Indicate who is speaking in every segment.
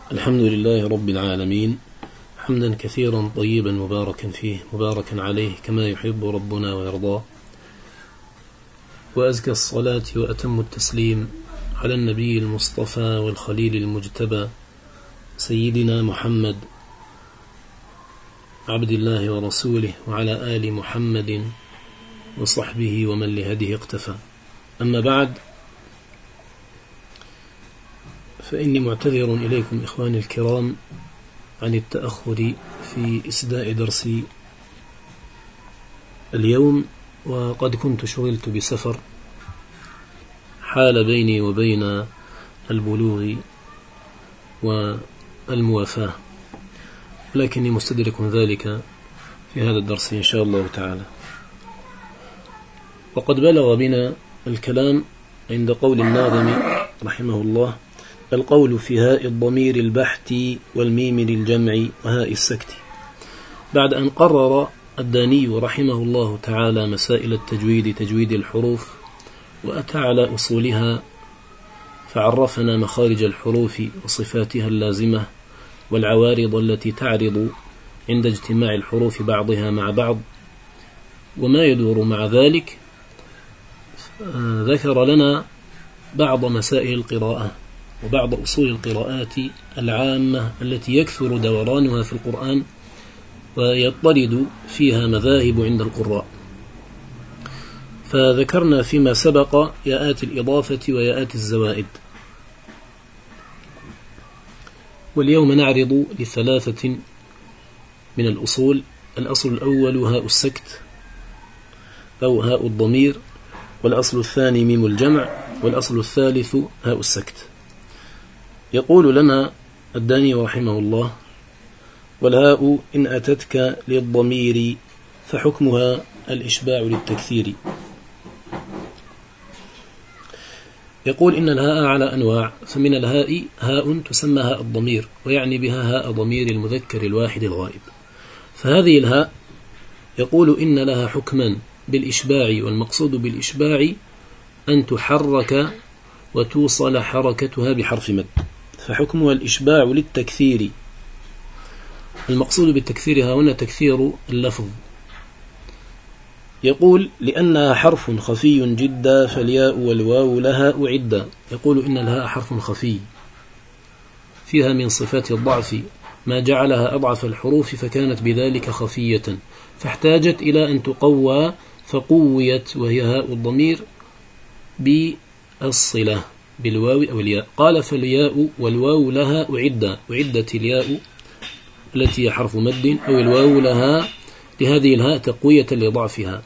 Speaker 1: الحمد لله رب العالمين، حمدا كثيرا طيبا مباركا فيه مباركا عليه كما يحب ربنا ويرضى، وأزكى الصلاة وأتم التسليم على النبي المصطفى والخليل المجتبى سيدنا محمد عبد الله ورسوله، وعلى آل محمد وصحبه ومن لهديه اقتفى. أما بعد، فإني معتذر إليكم إخواني الكرام عن التأخر في إسداء درسي اليوم، وقد كنت شغلت بسفر حال بيني وبين البلوغ والموافاة، ولكني مستدرك ذلك في هذا الدرس إن شاء الله تعالى. وقد بلغ بنا الكلام عند قول الناظم رحمه الله: القول في هاء الضمير البحت والميم للجمع وهاء السكت. بعد أن قرر الداني رحمه الله تعالى مسائل التجويد، تجويد الحروف، وأتى على أصولها، فعرفنا مخارج الحروف وصفاتها اللازمة والعوارض التي تعرض عند اجتماع الحروف بعضها مع بعض وما يدور مع ذلك. ذكر لنا بعض مسائل القراءة وبعض أصول القراءات العامة التي يكثر دورانها في القرآن ويضطرد فيها مذاهب عند القراء. فذكرنا فيما سبق ياءات الإضافة وياءات الزوائد، واليوم نعرض لثلاثة من الأصول. الأصل الأول هاء السكت أو هاء الضمير، والأصل الثاني ميم الجمع، والأصل الثالث هاء السكت. يقول لنا الداني رحمه الله: والهاء إن أتتك للضمير فحكمها الإشباع للتكثير. يقول إن الهاء على أنواع، فمن الهاء هاء تسمى هاء الضمير، ويعني بها هاء ضمير المذكر الواحد الغائب. فهذه الهاء يقول إن لها حكما بالإشباع، والمقصود بالإشباع أن تحرك وتوصل حركتها بحرف مد، فحكمها الإشباع للتكثير. المقصود بالتكثير هنا تكثير اللفظ. يقول: لأنها حرف خفي جدا فالياء والواو لها أعدا. يقول إن الهاء حرف خفي فيها من صفات الضعف ما جعلها أضعف الحروف، فكانت بذلك خفية فاحتاجت إلى أن تقوى، فقويت، وهي هاء الضمير بالصلة بالواو أو الياء. قال: فالياء والواو لها أعدا. أعدت الياء التي هي حرف مد أو الواو لها لهذه الهاء تقوية لضعفها.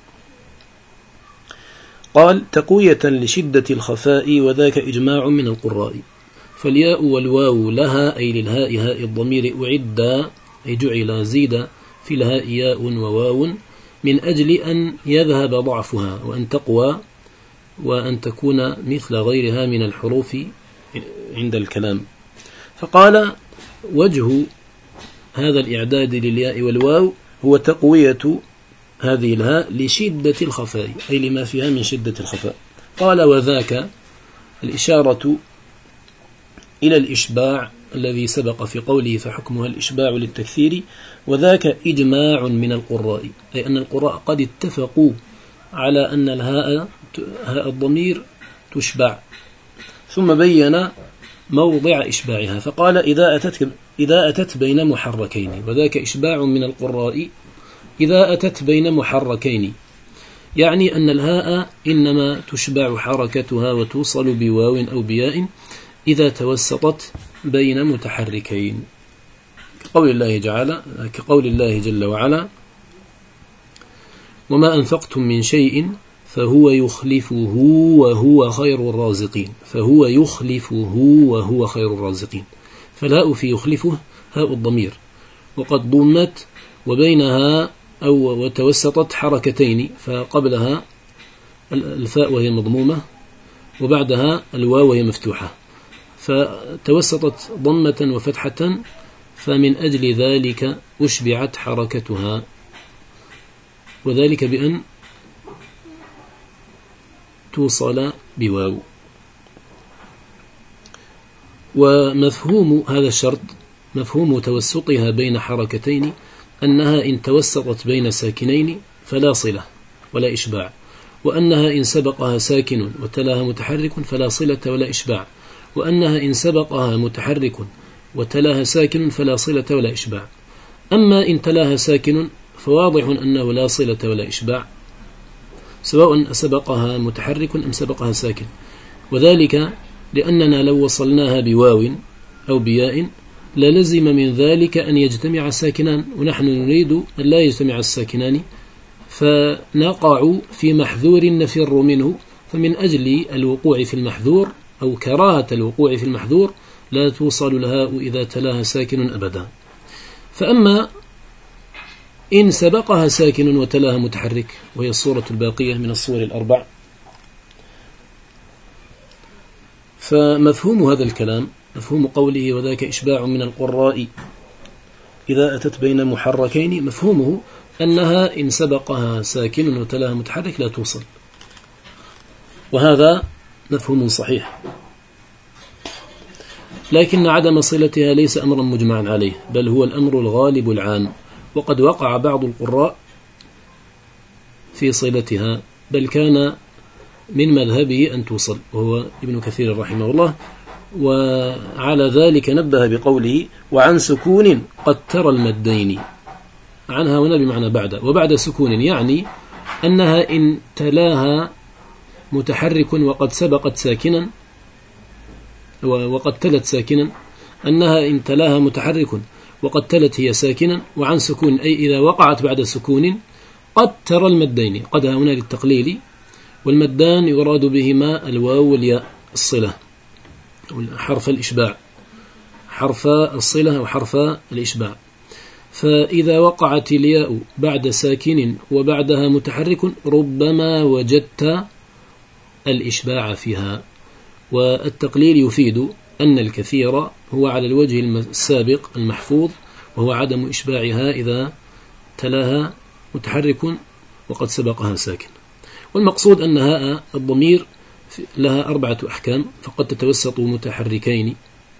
Speaker 1: قال: تقوية لشدة الخفاء، وذاك إجماع من القراء. فالياء والواو لها أي للهاء هاء الضمير أعدا، أي جعل زيد في الهاء ياء وواو من أجل أن يذهب ضعفها وأن تقوى وأن تكون مثل غيرها من الحروف عند الكلام. فقال: وجه هذا الإعداد للياء والواو هو تقوية هذه الهاء لشدة الخفاء، أي لما فيها من شدة الخفاء. قال: وذاك الإشارة إلى الإشباع الذي سبق في قوله فحكمها الإشباع للتكثير، وذاك إجماع من القراء، أي أن القراء قد اتفقوا على أن الهاء هاء الضمير تشبع، ثم بين موضع إشباعها. فقال: إذا أتت بين محركين، وذاك إشباع من القراء إذا أتت بين محركين، يعني أن الهاء إنما تشبع حركتها وتوصل بواو أو بياء إذا توسطت بين متحركين، كقول الله جل وعلا: وما أنفقتم من شيء فهو يخلفه وهو خير الرازقين. فهو يخلفه وهو خير الرازقين. فالهاء في يخلفه هاء الضمير، وقد ضمت وبينها أو وتوسطت حركتين، فقبلها الفاء وهي مضمومة، وبعدها الواو وهي مفتوحة، فتوسطت ضمة وفتحة، فمن أجل ذلك أشبعت حركتها، وذلك بأن توصل بواو. ومفهوم هذا الشرط مفهوم توسطها بين حركتين أنها إن توسطت بين ساكنين فلا صلة ولا إشباع، وأنها إن سبقها ساكن وتلاها متحرك فلا صلة ولا إشباع، وأنها إن سبقها متحرك وتلاها ساكن فلا صلة ولا إشباع. أما إن تلاها ساكن فواضح أنه لا صلة ولا إشباع، سواء سبقها متحرك أم سبقها ساكن، وذلك لأننا لو وصلناها بواو أو بياء للزم من ذلك أن يجتمع ساكنان، ونحن نريد أن لا يجتمع الساكنان، فنقع في محذور نفر منه، فمن أجل الوقوع في المحذور أو كراهة الوقوع في المحذور لا توصل الهاء إذا تلاها ساكن أبدا. فأما إن سبقها ساكن وتلاها متحرك، وهي الصورة الباقية من الصور الأربع، فمفهوم هذا الكلام مفهوم قوله وذاك إشباع من القراء إذا أتت بين محركين، مفهومه أنها إن سبقها ساكن وتلاها متحرك لا توصل، وهذا مفهوم صحيح، لكن عدم صلتها ليس أمرا مجمعا عليه، بل هو الأمر الغالب العام، وقد وقع بعض القراء في صلتها، بل كان من مذهبه أن توصل، وهو ابن كثير رحمه الله. وعلى ذلك نبه بقوله وعن سكون قد ترى المدين، عنها هنا بمعنى بعد، وبعد سكون يعني أنها إن تلاها متحرك وقد سبقت ساكنا وقد تلت ساكنا، أنها إن تلاها متحرك وقد تلت هي ساكنا، وعن سكون أي إذا وقعت بعد سكون قد ترى المدين، قد هنا للتقليل، والمدان يراد بهما الواو والياء الصلة، حرف الإشباع، حرف الصلة وحرف الإشباع. فإذا وقعت الياء بعد ساكن وبعدها متحرك ربما وجدت الإشباع فيها، والتقليل يفيد أن الكثير هو على الوجه السابق المحفوظ، وهو عدم إشباعها إذا تلاها متحرك وقد سبقها ساكن. والمقصود أن هاء الضمير لها 4 أحكام، فقد تتوسط متحركين،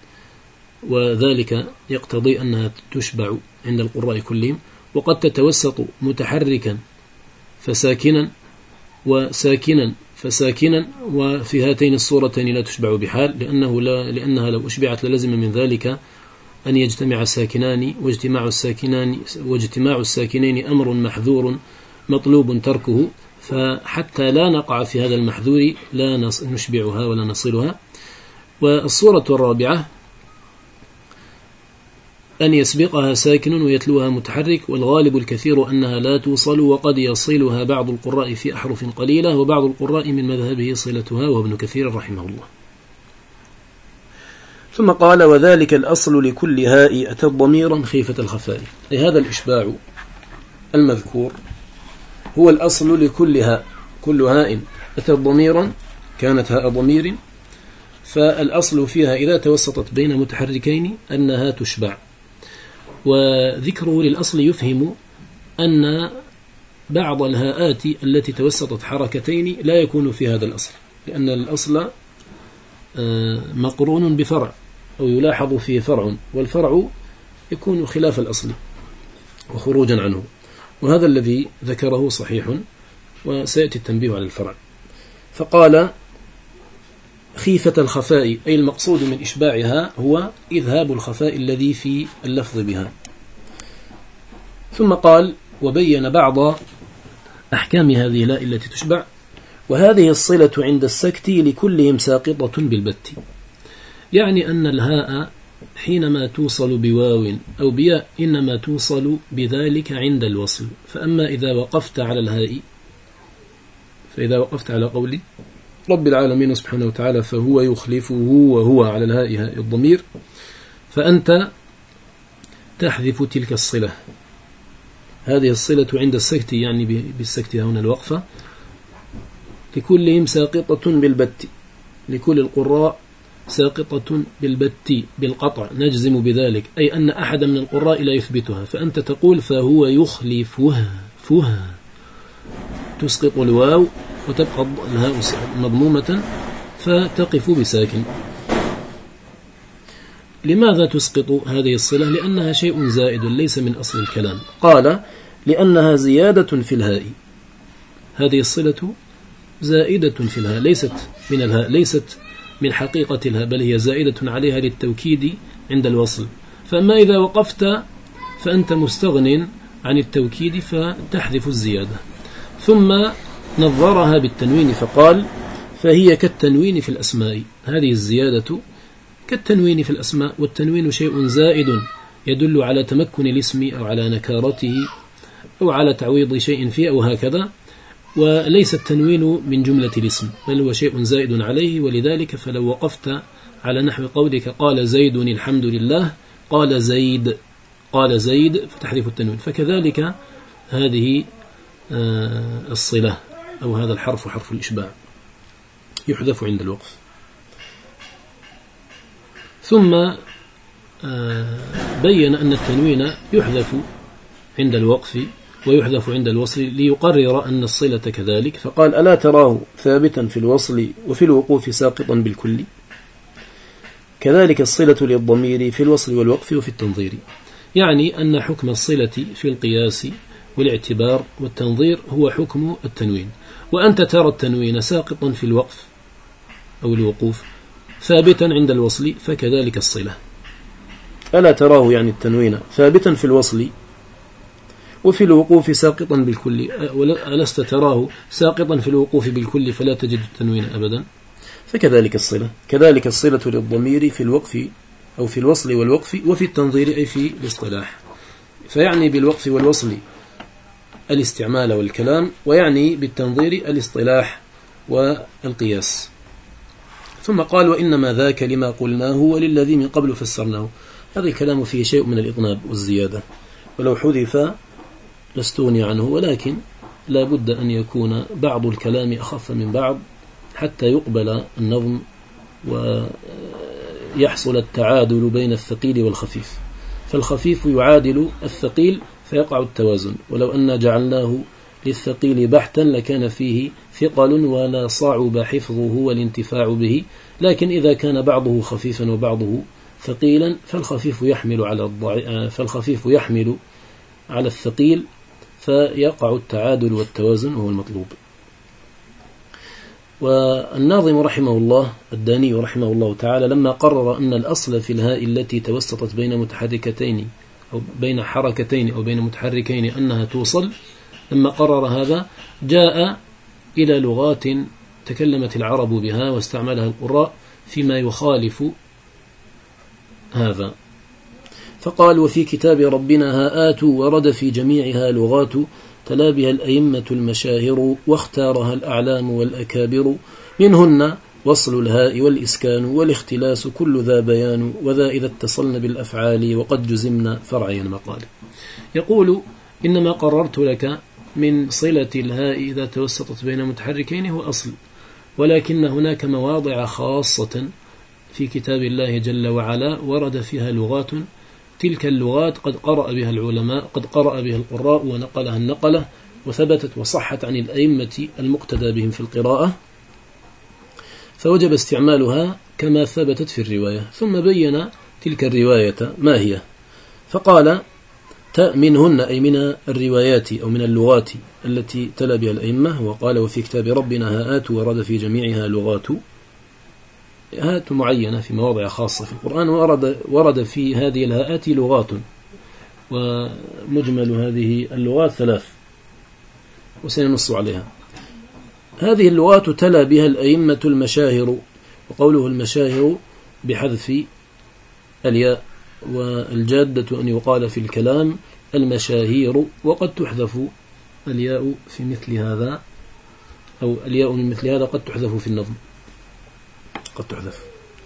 Speaker 1: وذلك يقتضي أنها تشبع عند القراء كلهم، وقد تتوسط متحركا فساكنا وساكنا فساكنا، وفي هاتين الصورتين لا تشبع بحال، لأنها لو أشبعت للزم من ذلك أن يجتمع ساكنان، واجتماع الساكنين أمر محذور مطلوب تركه، فحتى لا نقع في هذا المحذور لا نشبعها ولا نصلها. والصورة الرابعة أن يسبقها ساكن ويتلوها متحرك، والغالب الكثير أنها لا توصل، وقد يصلها بعض القراء في أحرف قليلة، وبعض القراء من مذهبه صلتها، وهو ابن كثير رحمه الله. ثم قال وذلك الأصل لكل هاء أتت ضميرا خيفة الخفاء، أي هذا الإشباع المذكور هو الأصل لكل هاء، كل هاء أتت ضميرا كانت هاء ضمير، فالأصل فيها إذا توسطت بين متحركين أنها تشبع. وذكره للأصل يفهم أن بعض الهاءات التي توسطت حركتين لا يكون في هذا الأصل، لأن الأصل مقرون بفرع أو يلاحظ فيه فرع، والفرع يكون خلاف الأصل وخروجا عنه، وهذا الذي ذكره صحيح، وسيأتي التنبيه على الفرع. فقال خيفة الخفاء، أي المقصود من إشباعها هو إذهاب الخفاء الذي في اللفظ بها. ثم قال وبين بعض أحكام هذه الهاء التي تشبع، وهذه الصلة عند السكت لكلهم ساقطة بالبت، يعني أن الهاء حينما توصل بواو أو بياء إنما توصل بذلك عند الوصل. فأما إذا وقفت على الهاء، فإذا وقفت على قول رب العالمين سبحانه وتعالى فهو يخلفه وهو على الهاء هاء الضمير، فأنت تحذف تلك الصلة. هذه الصلة عند السكت، يعني بالسكت هنا الوقفة، لكلهم ساقطة بالبت، لكل القراء ساقطة بالبت بالقطع، نجزم بذلك، أي أن أحد من القراء لا يثبتها، فأنت تقول فهو يخلفها، فها تسقط الواو وتبقى الهاء مضمومة فتقف بساكن. لماذا تسقط هذه الصلة؟ لأنها شيء زائد ليس من أصل الكلام. قال لأنها زيادة في الهاء، هذه الصلة زائدة في الهاء، ليست من الهاء، ليست من حقيقة الهاء، بل هي زائدة عليها للتوكيد عند الوصل. فأما إذا وقفت فأنت مستغن عن التوكيد فتحذف الزيادة. ثم نظرها بالتنوين فقال فهي كالتنوين في الأسماء، هذه الزيادة كالتنوين في الأسماء، والتنوين شيء زائد يدل على تمكن الاسم أو على نكارته أو على تعويض شيء فيه أو هكذا، وليس التنوين من جملة الاسم بل هو شيء زائد عليه. ولذلك فلو وقفت على نحو قولك قال زيد الحمد لله، قال زيد فتحذف التنوين. فكذلك هذه الصلة أو هذا الحرف حرف الإشباع يحذف عند الوقف. ثم بين أن التنوين يحذف عند الوقف ويحذف عند الوصل ليقرر أن الصلة كذلك، فقال ألا تراه ثابتا في الوصل وفي الوقوف ساقطا بالكل، كذلك الصلة للضمير في الوصل والوقف وفي التنظير. يعني أن حكم الصلة في القياس والاعتبار والتنظير هو حكم التنوين، وأنت ترى التنوين ساقطا في الوقف أو الوقوف ثابتا عند الوصل، فكذلك الصلة. ألا تراه يعني التنوين ثابتا في الوصل وفي الوقوف ساقطا بالكل، ألست تراه ساقطا في الوقوف بالكل فلا تجد التنوين أبدا، فكذلك الصلة. كذلك الصلة للضمير في الوقف أو في الوصل والوقف وفي التنظير أي في الاصطلاح، فيعني بالوقف والوصل الاستعمال والكلام، ويعني بالتنظير الاصطلاح والقياس. ثم قال وإنما ذاك لما قلناه وللذي من قبل فسرناه. هذا الكلام فيه شيء من الإطناب والزيادة، ولو حذف لاستغني عنه، ولكن لا بد أن يكون بعض الكلام أخف من بعض حتى يقبل النظم ويحصل التعادل بين الثقيل والخفيف، فالخفيف يعادل الثقيل فيقع التوازن. ولو أن جعلناه للثقيل بحتا لكان فيه ثقل ولا صعب حفظه والانتفاع به، لكن إذا كان بعضه خفيفا وبعضه ثقيلا فالخفيف يحمل على الثقيل فيقع التعادل والتوازن وهو المطلوب. والناظم رحمه الله الداني رحمه الله تعالى لما قرر أن الأصل في الهاء التي توسطت بين متحركتين أو بين حركتين أو بين متحركين أنها توصل، لما قرر هذا جاء إلى لغات تكلمت العرب بها واستعملها القراء فيما يخالف هذا، فقال وفي كتاب ربنا هاءات ورد في جميعها لغات تلا بها الأئمة المشاهر واختارها الأعلام والأكابر، منهن وصل الهاء والإسكان والاختلاس كل ذا بيان، وذا إذا اتصلن بالأفعال وقد جزمنا فرعيا مقال. يقول إنما قررت لك من صلة الهاء إذا توسطت بين متحركين هو أصل، ولكن هناك مواضع خاصة في كتاب الله جل وعلا ورد فيها لغات، تلك اللغات قد قرأ بها العلماء، قد قرأ بها القراء ونقلها النقلة وثبتت وصحت عن الأئمة المقتدى بهم في القراءة، فوجب استعمالها كما ثبتت في الرواية. ثم بين تلك الرواية ما هي، فقال منهن أي من الروايات أو من اللغات التي تلا بها الأئمة، وقال وفي كتاب ربنا هاءات ورد في جميعها لغات، هاءات معينة في مواضع خاصة في القرآن ورد في هذه الهاءات لغات، ومجمل هذه اللغات 3 وسننص عليها. هذه اللغات تلا بها الأئمة المشاهر، وقوله المشاهر بحذف الياء، والجادة أن يقال في الكلام المشاهير، وقد تحذف الياء في مثل هذا، أو الياء من مثل هذا قد تحذف في النظم، قد تحذف.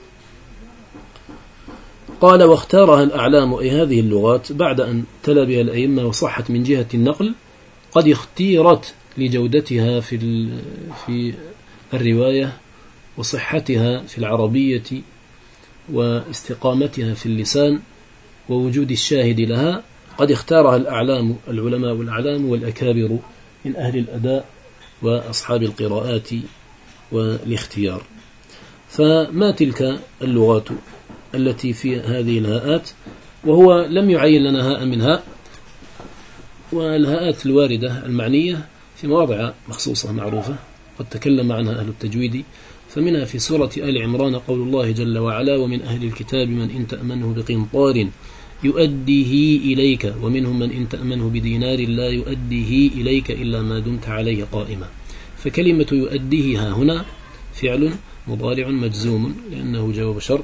Speaker 1: قال واختارها الأعلام أي هذه اللغات بعد أن تلا بها الأئمة وصحت من جهة النقل، قد اختيرت لجودتها في الرواية وصحتها في العربية واستقامتها في اللسان ووجود الشاهد لها، قد اختارها الأعلام العلماء والأعلام والأكابر من أهل الأداء وأصحاب القراءات والاختيار. فما تلك اللغات التي في هذه الهاءات، وهو لم يعين لنا هاء من هاء، والهاءات الواردة المعنية في مواضع مخصوصة معروفة قد تكلم عنها أهل التجويد، فمنها في سورة آل عمران قول الله جل وعلا: ومن أهل الكتاب من إن تأمنه بقنطار يؤديه إليك ومنهم من إن تأمنه بدينار لا يؤديه إليك إلا ما دمت عليه قائما. فكلمة يؤديه ها هنا فعل مضارع مجزوم لأنه جواب شرط،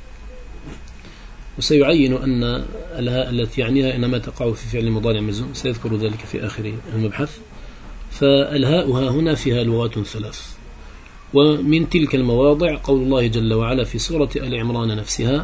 Speaker 1: وسيعين أن الهاء التي يعنيها إنما تقع في فعل مضارع مجزوم، سيذكر ذلك في آخر المبحث. فالهاء ها هنا فيها لغات ثلاث، ومن تلك المواضع قول الله جل وعلا في سورة آل عمران نفسها: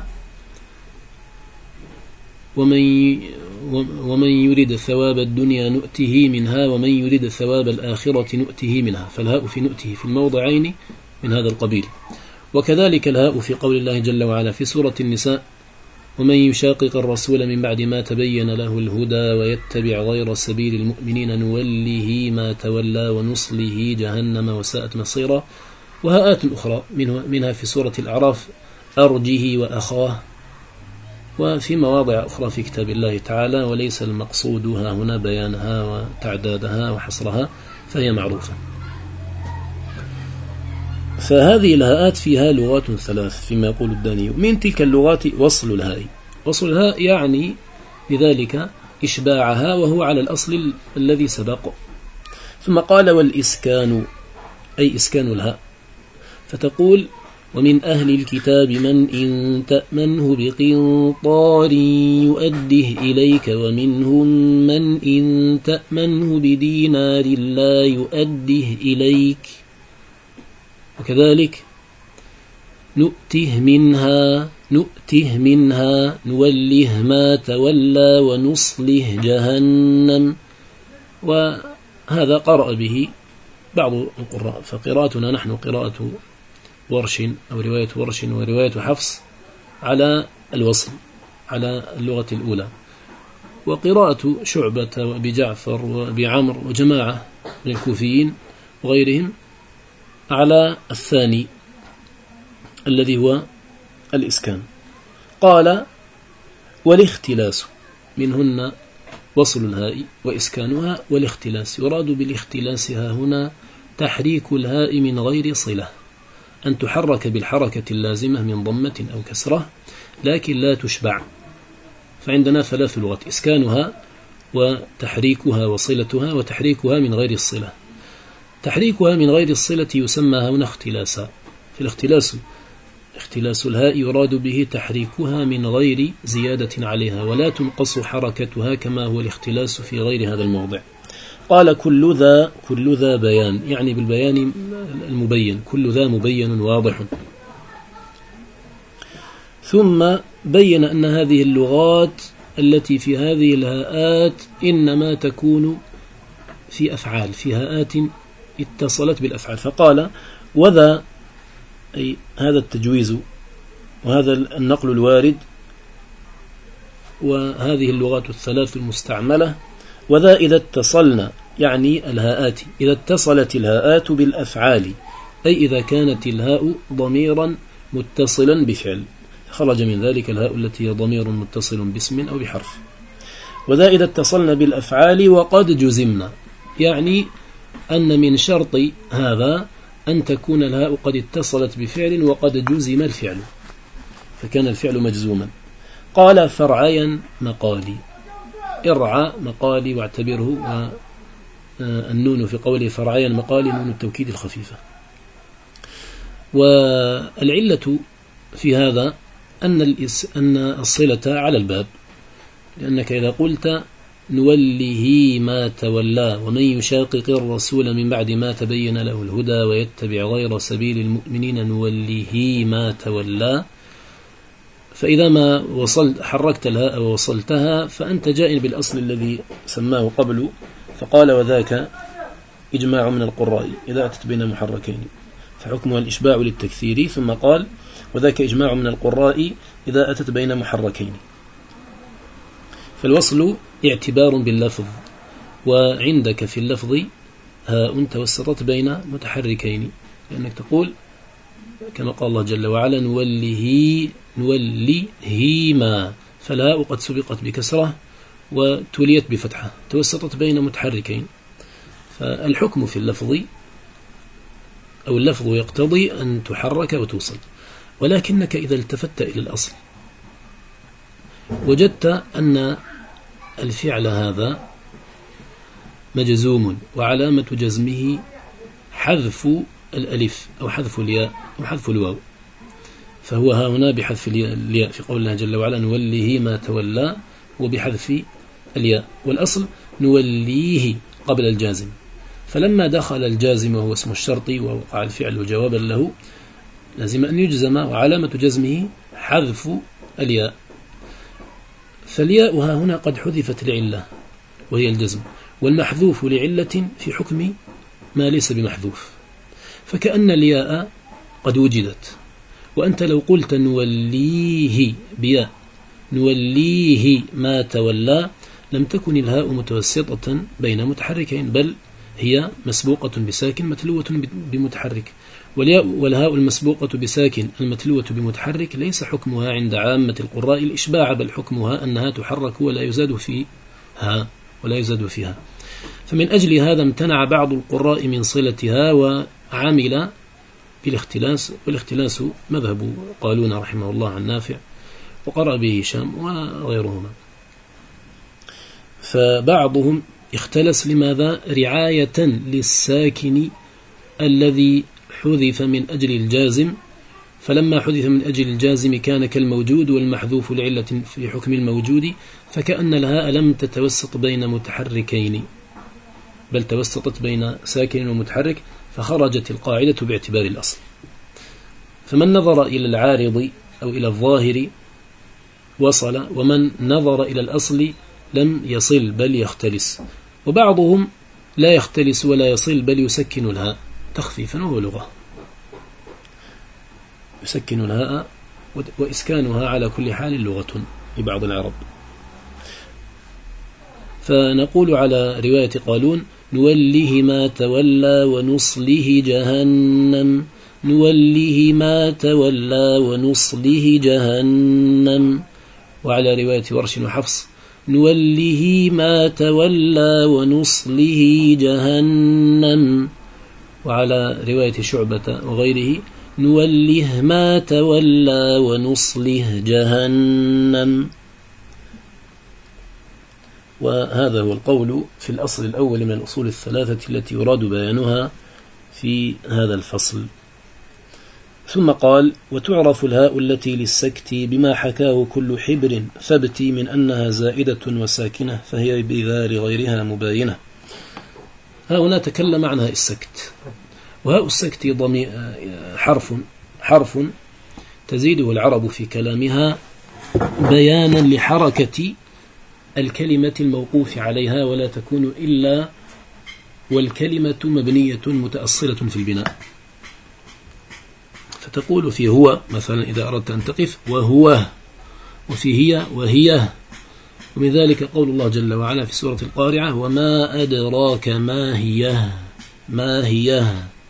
Speaker 1: ومن يريد ثواب الدنيا نؤته منها ومن يريد ثواب الآخرة نؤته منها. فالهاء في نؤته في الموضعين من هذا القبيل. وكذلك الهاء في قول الله جل وعلا في سورة النساء: ومن يشاقق الرسول من بعد ما تبين له الهدى ويتبع غير سبيل المؤمنين نوله ما تولى ونصله جهنم وساءت مصيرا. وهاءات أخرى منها في سورة الأعراف: أرجه وأخاه، وفي مواضع أخرى في كتاب الله تعالى، وليس المقصود ها هنا بيانها وتعدادها وحصرها، فهي معروفة. فهذه الهاءات فيها لغات ثلاث فيما يقول الداني. من تلك اللغات وصل الهاء. وصل الهاء يعني بذلك إشباعها، وهو على الأصل الذي سبق. ثم قال: والإسكان، أي إسكان الهاء، فتقول: ومن أهل الكتاب من إن تأمنه بقنطار يؤده إليك ومنهم من إن تأمنه بدينار لا يؤده إليك. وكذلك نؤته منها نوله ما تولى ونصله جهنم. وهذا قرأ به بعض القراء، فقراءتنا نحن قراءة ورش أو رواية ورش ورواية حفص على الوصل على اللغة الأولى، وقراءة شعبة وأبي جعفر وأبي عمرو وجماعة من الكوفيين وغيرهم على الثاني الذي هو الإسكان. قال: والاختلاس، منهن وصل الهاء وإسكانها والاختلاس. يراد بالاختلاس ها هنا تحريك الهاء من غير صلة، أن تحرك بالحركة اللازمة من ضمة أو كسرة لكن لا تشبع. فعندنا ثلاث لغات: إسكانها وتحريكها وصلتها، وتحريكها من غير الصلة. تحريكها من غير الصلة يسمى هنا اختلاسا. في اختلاس الهاء يراد به تحريكها من غير زيادة عليها، ولا تنقص حركتها كما هو الاختلاس في غير هذا الموضع. قال: كل ذا بيان، يعني بالبيان المبين، كل ذا مبين واضح. ثم بين أن هذه اللغات التي في هذه الهاءات إنما تكون في أفعال، في هاءات اتصلت بالأفعال. فقال: وذا، أي هذا التجويز وهذا النقل الوارد وهذه اللغات الثلاث المستعملة. وذا إذا اتصلنا، يعني الهاءات، إذا اتصلت الهاءات بالأفعال، أي إذا كانت الهاء ضميرا متصلا بفعل، خرج من ذلك الهاء التي هي ضمير متصل باسم أو بحرف. وذا إذا اتصلنا بالأفعال وقد جزمنا، يعني أن من شرط هذا أن تكون الهاء قد اتصلت بفعل وقد جزم الفعل، فكان الفعل مجزوما. قال: فرعيا مقالي، ارعى مقالي واعتبره، والنون في قوله فرعيا مقالي نون التوكيد الخفيفة. والعلة في هذا أن الصلة على الباب، لأنك إذا قلت نوله ما تولى ومن يشاقق الرسول من بعد ما تبين له الهدى ويتبع غير سبيل المؤمنين نوله ما تولى، فإذا ما حركت الهاء ووصلتها فأنت جائن بالأصل الذي سماه قبل. فقال: وذاك إجماع من القراء إذا أتت بين محركين فحكمها الإشباع للتكثير. ثم قال: وذاك إجماع من القراء إذا أتت بين محركين. فالوصل اعتبار باللفظ، وعندك في اللفظ هاء توسطت بين متحركين، لأنك تقول كما قال الله جل وعلا نوليه ما، فالهاء قد سبقت بكسرة وتليت بفتحة توسطت بين متحركين، فالحكم في اللفظ أو اللفظ يقتضي أن تحرك وتوصل. ولكنك إذا التفت إلى الأصل وجدت أن الفعل هذا مجزوم وعلامة جزمه حذف الألف أو حذف الياء أو حذف الواو، فهو ها هنا بحذف الياء في قول الله جل وعلا نوليه ما تولى، وبحذف الياء، والأصل نوليه قبل الجازم، فلما دخل الجازم وهو اسم الشرط ووقع الفعل جوابا له لازم أن يجزم، وعلامة جزمه حذف الياء، فالياء ها هنا قد حذفت لعلة وهي الجزم، والمحذوف لعلة في حكم ما ليس بمحذوف، فكأن الياء قد وجدت. وأنت لو قلت نوليه بياء نوليه ما تولى لم تكن الهاء متوسطة بين متحركين، بل هي مسبوقة بساكن متلوة بمتحرك، والهاء المسبوقة بساكن المتلوة بمتحرك ليس حكمها عند عامة القراء الإشباع، بل حكمها أنها تحرك ولا يزاد فيها. فمن أجل هذا امتنع بعض القراء من صلتها وعمل بالاختلاس، والاختلاس مذهب قالون رحمه الله عن نافع وقرأ به هشام وغيرهما. فبعضهم اختلس لماذا؟ رعاية للساكن الذي حذف من أجل الجازم، فلما حذف من أجل الجازم كان كالموجود، والمحذوف لعلة في حكم الموجود، فكأن الهاء لم تتوسط بين متحركين بل توسطت بين ساكن ومتحرك، فخرجت القاعدة باعتبار الأصل. فمن نظر إلى العارض أو إلى الظاهر وصل، ومن نظر إلى الأصل لم يصل بل يختلس، وبعضهم لا يختلس ولا يصل بل يسكن الهاء تخفيفا، وهو لغة يسكن الهاء، وإسكانها على كل حال لغة لبعض العرب. فنقول على رواية قالون نوله ما تولى ونصله جهنم، نوله ما تولى ونصله جهنم. وعلى رواية ورش وحفص نوله ما تولى ونصله جهنم. وعلى رواية شعبة وغيره نوله ما تولى ونصله جهنم. وهذا هو القول في الأصل الأول من الأصول الثلاثة التي يراد بيانها في هذا الفصل. ثم قال وتعرف الهاء التي للسكت بما حكاه كل حبر ثبت من أنها زائدة وساكنة فهي بذا لغيرها مباينة. ها هنا تكلم عن هاء السكت، وهاء السكت حرف تزيده العرب في كلامها بيانا لحركة الكلمة الموقوف عليها، ولا تكون إلا والكلمة مبنية متأصلة في البناء. فتقول في هو مثلا إذا أردت أن تقف وهو، وفي هي وهي. ومن ذلك قول الله جل وعلا في سورة القارعة وما أدراك ما هي ما هي.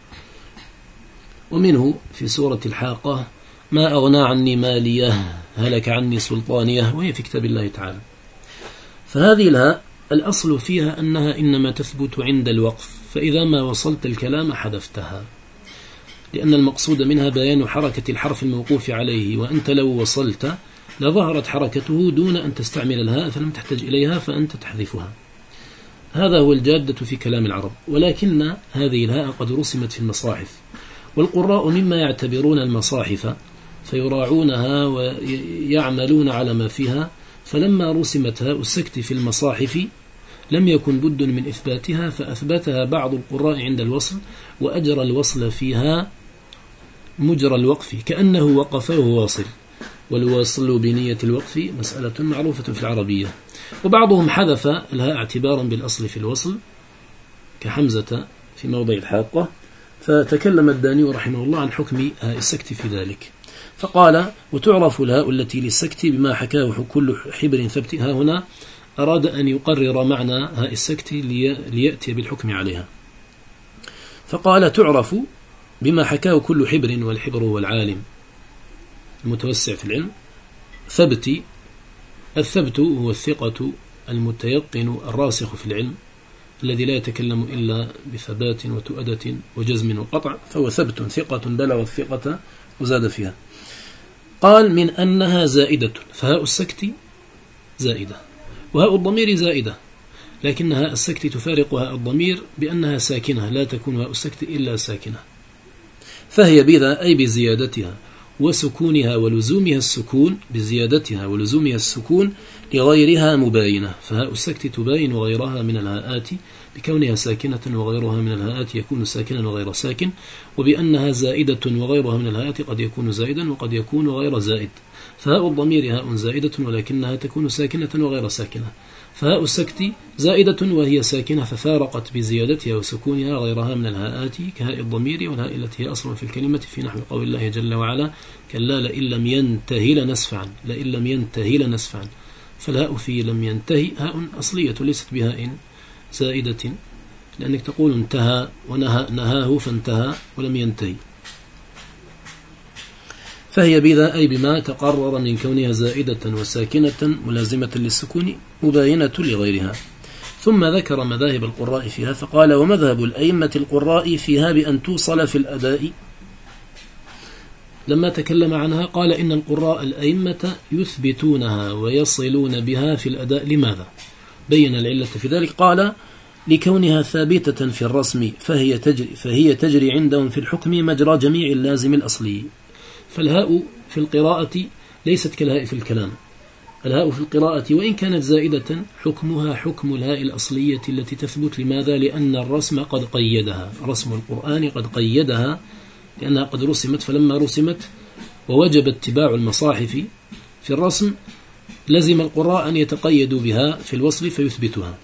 Speaker 1: ومنه في سورة الحاقة ما أغنى عني ماليه هلك عني سلطانيه، وهي في كتاب الله تعالى. فهذه الهاء الأصل فيها أنها إنما تثبت عند الوقف، فإذا ما وصلت الكلام حذفتها، لأن المقصود منها بيان حركة الحرف الموقوف عليه، وأنت لو وصلت لظهرت حركته دون أن تستعمل الهاء فلم تحتاج إليها فأنت تحذفها. هذا هو الجادة في كلام العرب. ولكن هذه الهاء قد رسمت في المصاحف، والقراء مما يعتبرون المصاحف فيراعونها ويعملون على ما فيها، فلما رسمت هاء السكت في المصاحف لم يكن بد من إثباتها، فأثبتها بعض القراء عند الوصل، وأجرى الوصل فيها مجرى الوقف كأنه وقف وهو واصل، والوصل بنية الوقف مسألة معروفة في العربية. وبعضهم حذف الهاء اعتبارا بالأصل في الوصل كحمزة في موضع الحاقة، فتكلم الداني رحمه الله عن حكم هاء السكت في ذلك، فقال وتعرف الهاء التي للسكت بما حكاه كل حبر ثبت. ها هنا أراد أن يقرر معنى هاء السكت ليأتي بالحكم عليها، فقال تعرف بما حكاه كل حبر، والحبر هو العالم المتوسع في العلم. ثبتي، الثبت هو الثقة المتيقن الراسخ في العلم الذي لا يتكلم إلا بثبات وتؤدة وجزم وقطع، فهو ثبت ثقة بلغ الثقة وزاد فيها. قال من أنها زائدة، فهاء السكت زائدة، وهاء الضمير زائدة، لكن هاء السكت تفارق هاء الضمير بأنها ساكنة، لا تكون هاء السكت إلا ساكنة. فهي بذا أي بزيادتها وسكونها ولزومها السكون، بزيادتها ولزومها السكون لغيرها مباينة، فهاء السكت تباين غيرها من الهاءات بكونها ساكنة، وغيرها من الهاءات يكون ساكنا وغير ساكن، وبأنها زائدة وغيرها من الهاءات قد يكون زائدا وقد يكون غير زائد. فهاء الضمير هاء زائدة ولكنها تكون ساكنة وغير ساكنة، فهاء السكت زائدة وهي ساكنة ففارقت بزيادتها وسكونها غيرها من الهاءات كهاء الضمير والهاء التي هي أصل في الكلمة، في نحو قول الله جل وعلا كلا لئن لم ينتهي لنسفعا، لئن لم ينتهي لنسفعا، فالهاء في لم ينتهي هاء أصلية ليست بهاء زائدة، لأنك تقول انتهى ونهاه فانتهى ولم ينتهي. فهي بذا أي بما تقرر من كونها زائدة وساكنة ملازمة للسكون مباينة لغيرها. ثم ذكر مذاهب القراء فيها فقال ومذهب الأئمة القراء فيها بأن توصل في الأداء. لما تكلم عنها قال إن القراء الأئمة يثبتونها ويصلون بها في الأداء. لماذا؟ بين العلة في ذلك، قال لكونها ثابتة في الرسم فهي تجري عندهم في الحكم مجرى جميع اللازم الأصلي. فالهاء في القراءة ليست كالهاء في الكلام، الهاء في القراءة وإن كانت زائدة حكمها حكم الهاء الأصلية التي تثبت. لماذا؟ لأن الرسم قد قيدها، رسم القرآن قد قيدها لأنها قد رسمت، فلما رسمت ووجب اتباع المصاحف في الرسم لزم القراء أن يتقيدوا بها في الوصل فيثبتها.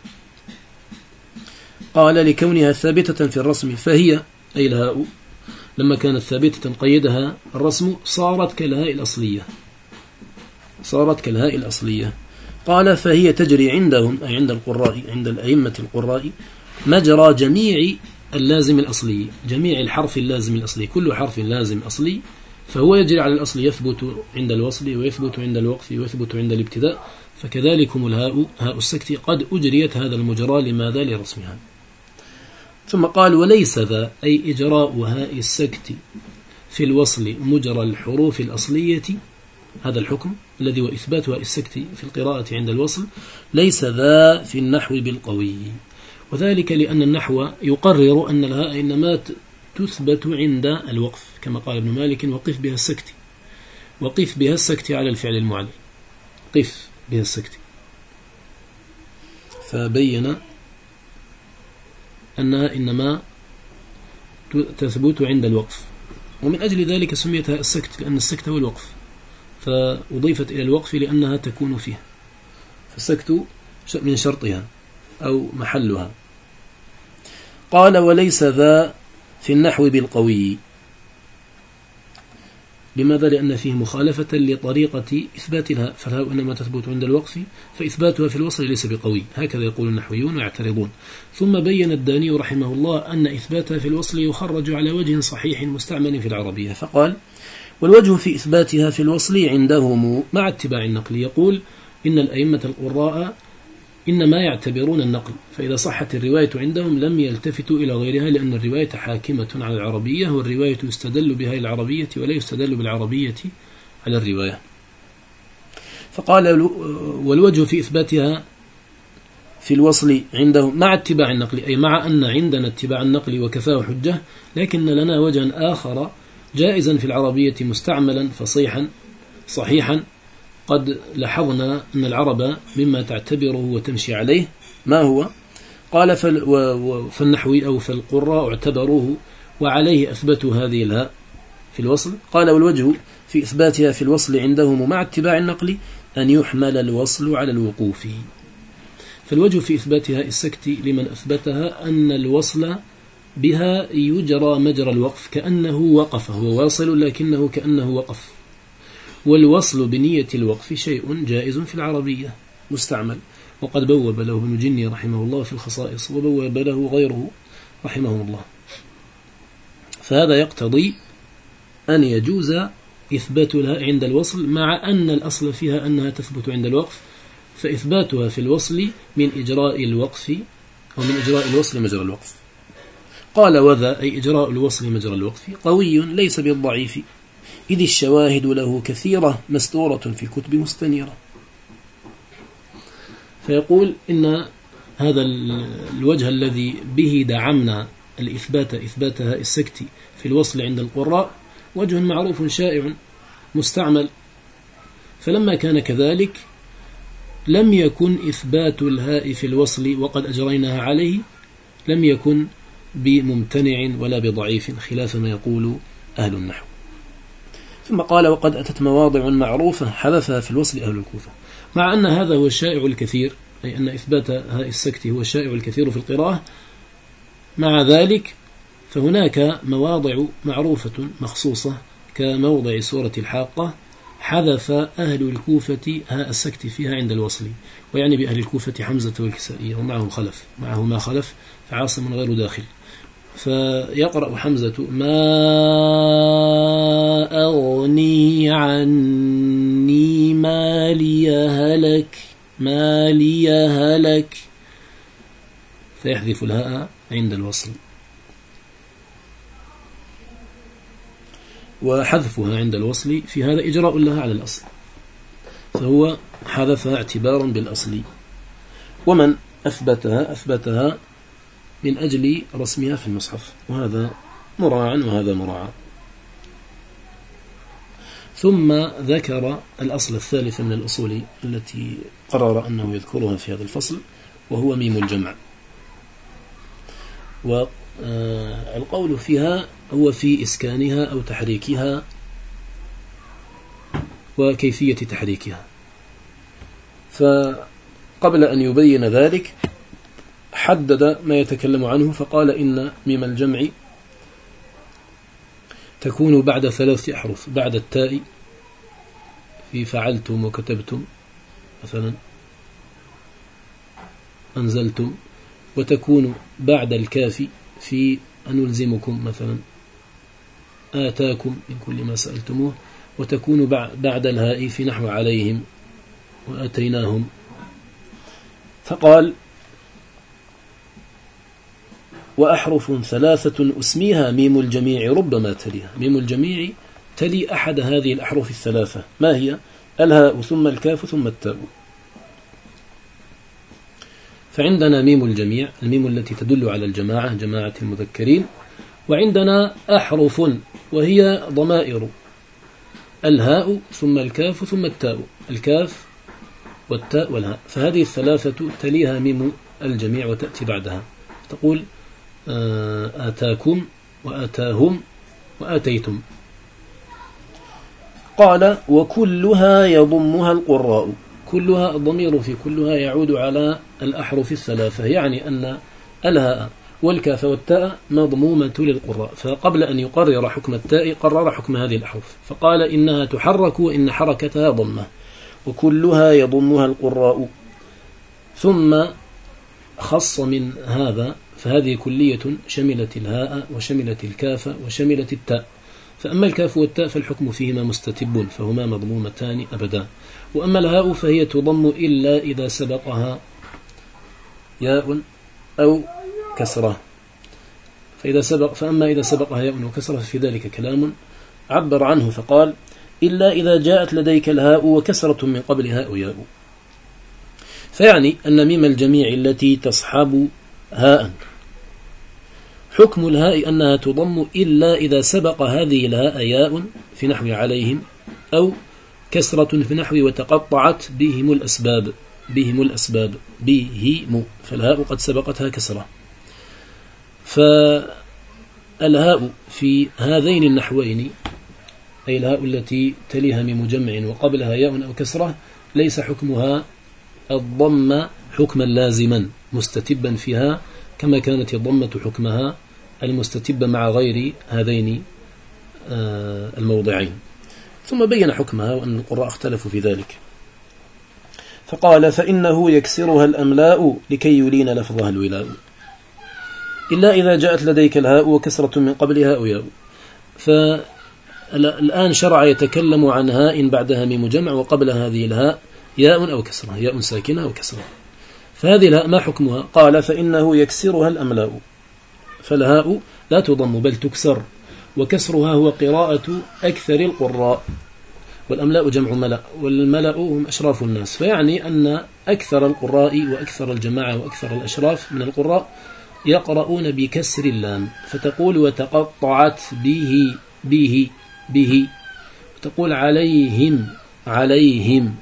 Speaker 1: قال لكونها ثابتة في الرسم فهي أي الهاء لما كانت ثابتة قيدها الرسم صارت كالهاء الأصلية، صارت كالهاء الأصلية. قال فهي تجري عندهم أي عند القراء، عند الأئمة القراء مجرى جميع اللازم الأصلي، جميع الحرف اللازم الأصلي، كل حرف لازم أصلي فهو يجري على الأصل، يثبت عند الوصل ويثبت عند الوقف ويثبت عند الابتداء. فكذلكم الهاء هاء السكت قد أجريت هذا المجرى. لماذا؟ لرسمها. ثم قال وليس ذا أي إجراء هاء السكت في الوصل مجرى الحروف الأصلية، هذا الحكم الذي هو إثبات هاء السكت في القراءة عند الوصل ليس ذا في النحو بالقوي، وذلك لأن النحو يقرر أن الهاء إنما تثبت عند الوقف، كما قال ابن مالك وقف بها السكت، وقف بها السكت على الفعل المعلي، قف بها السكت، فبين أنها إنما تثبت عند الوقف، ومن أجل ذلك سميت هاء السكت لأن السكت هو الوقف، فأضيفت إلى الوقف لأنها تكون فيه، فالسكت من شرطها أو محلها. قال وليس ذا في النحو بالقوي. لماذا؟ لأن فيه مخالفة لطريقة إثبات الهاء، فالهاء إنما تثبت عند الوقف فإثباتها في الوصل ليس بقوي، هكذا يقول النحويون ويعترضون. ثم بين الداني رحمه الله أن إثباتها في الوصل يخرج على وجه صحيح مستعمل في العربية، فقال والوجه في إثباتها في الوصل عندهم مع اتباع النقل. يقول إن الأئمة القراء إنما يعتبرون النقل، فإذا صحت الرواية عندهم لم يلتفتوا إلى غيرها، لأن الرواية حاكمة على العربية، والرواية يستدل بها العربية ولا يستدل بالعربية على الرواية. فقال والوجه في إثباتها في الوصل عندهم مع اتباع النقل، أي مع أن عندنا اتباع النقل وكفاه حجة، لكن لنا وجها آخر جائزا في العربية مستعملا فصيحا صحيحا قد لاحظنا أن العرب مما تعتبره وتمشي عليه ما هو؟ قال فالنحوي أو فالقراء اعتبروه وعليه أثبتوا هذه الهاء في الوصل. قال والوجه في إثباتها في الوصل عندهم مع اتباع النقل أن يحمل الوصل على الوقوف. فالوجه في إثباتها السكت لمن أثبتها أن الوصل بها يجرى مجرى الوقف كأنه وقف، هو واصل لكنه كأنه وقف، والوصل بنية الوقف شيء جائز في العربية مستعمل، وقد بوب له ابن جني رحمه الله في الخصائص، وبوب له غيره رحمه الله. فهذا يقتضي أن يجوز إثبات الهاء عند الوصل، مع أن الأصل فيها أنها تثبت عند الوقف، فإثباتها في الوصل من إجراء الوقف أو من إجراء الوصل مجرى الوقف. قال وذا أي إجراء الوصل مجرى الوقف قوي ليس بالضعيف، إذ الشواهد له كثيرة مستورة في الكتب مستنيرة. فيقول إن هذا الوجه الذي به دعمنا إثبات هاء السكت في الوصل عند القراء وجه معروف شائع مستعمل، فلما كان كذلك لم يكن إثبات الهاء في الوصل وقد أجريناها عليه لم يكن بممتنع ولا بضعيف خلاف ما يقول أهل النحو. ثم قال وقد أتت مواضع معروفة حذفها في الوصل أهل الكوفة، مع أن هذا هو الشائع الكثير، أي أن إثبات هاء السكت هو الشائع الكثير في القراءة. مع ذلك فهناك مواضع معروفة مخصوصة كموضع سورة الحاقة حذف أهل الكوفة هاء السكت فيها عند الوصل، ويعني بأهل الكوفة حمزة والكسائية ومعهم خلف، معه ما خلف فعاصم غير داخل، فيقرأ حمزة ما أغني عني ما لي هلك فيحذف الهاء عند الوصل، وحذفها عند الوصل في هذا إجراء لها على الأصل، فهو حذفها اعتبارا بالأصل. ومن أثبتها من أجل رسمها في المصحف، وهذا مراعا وهذا مراعا. ثم ذكر الأصل الثالث من الأصول التي قرر أنه يذكرها في هذا الفصل، وهو ميم الجمع. والقول فيها هو في إسكانها أو تحريكها وكيفية تحريكها. فقبل أن يبين ذلك حدد ما يتكلم عنه، فقال إن ميم الجمع تكون بعد 3 أحرف، بعد التاء في فعلتم وكتبتم مثلا أنزلتم، وتكون بعد الكاف في أنلزمكم مثلا آتاكم من كل ما سألتموه، وتكون بعد الهاء في نحو عليهم وآتيناهم. فقال وأحرف 3 أسميها ميم الجميع ربما تليها. ميم الجميع تلي أحد هذه الأحرف 3، ما هي؟ الهاء ثم الكاف ثم التاء. فعندنا ميم الجميع، الميم التي تدل على الجماعة، جماعة المذكرين، وعندنا أحرف وهي ضمائر، الهاء ثم الكاف ثم التاء، الكاف والتاء والهاء، فهذه 3 تليها ميم الجميع وتأتي بعدها، تقول آتاكم وآتاهم وآتيتم. قال وكلها يضمها القراء، كلها الضمير في كلها يعود على الأحرف 3، يعني أن الهاء والكاف والتاء مضمومة للقراء، فقبل أن يقرر حكم التاء قرر حكم هذه الأحرف، فقال إنها تحرك وإن حركتها ضمة، وكلها يضمها القراء. ثم خص من هذا، فهذه كلية شملت الهاء وشملت الكاف وشملت التاء، فأما الكاف والتاء فالحكم فيهما مستتب، فهما مضمومتان أبدا. وأما الهاء فهي تضم إلا إذا سبقها ياء أو كسرة، فأما إذا سبقها ياء وكسرة في ذلك كلام عبر عنه، فقال إلا إذا جاءت لديك الهاء وكسرة من قبلها أو ياء. فيعني أن ميم الجميع التي تصحب هاء حكم الهاء أنها تضم إلا إذا سبق هذه الهاء ياء في نحو عليهم، أو كسرة في نحو وتقطعت بهم الأسباب بهم، فالهاء قد سبقتها كسرة. فالهاء في هذين النحوين، أي الهاء التي تليها ميم جمع وقبلها ياء أو كسرة، ليس حكمها الضم حكما لازما مستتبا فيها، كما كانت الضمة حكمها المستتب مع غير هذين الموضعين. ثم بين حكمها وأن القراء اختلفوا في ذلك، فقال فإنه يكسرها الأملاء لكي يلين لفظها الولاء، إلا إذا جاءت لديك الهاء وكسرة من قبلها أو ياء. فالآن شرع يتكلم عن هاء بعدها ميم جمع وقبل هذه الهاء ياء أو كسرة، ياء ساكنة أو كسرة. فهذه الهاء ما حكمها؟ قال فإنه يكسرها الأملاء، فالهاء لا تضم بل تكسر، وكسرها هو قراءة أكثر القراء، والأملاء جمع ملأ، والملأ هم أشراف الناس، فيعني أن أكثر القراء وأكثر الجماعة وأكثر الأشراف من القراء يقرؤون بكسر اللام، فتقول وتقطعت به به به، وتقول عليهم عليهم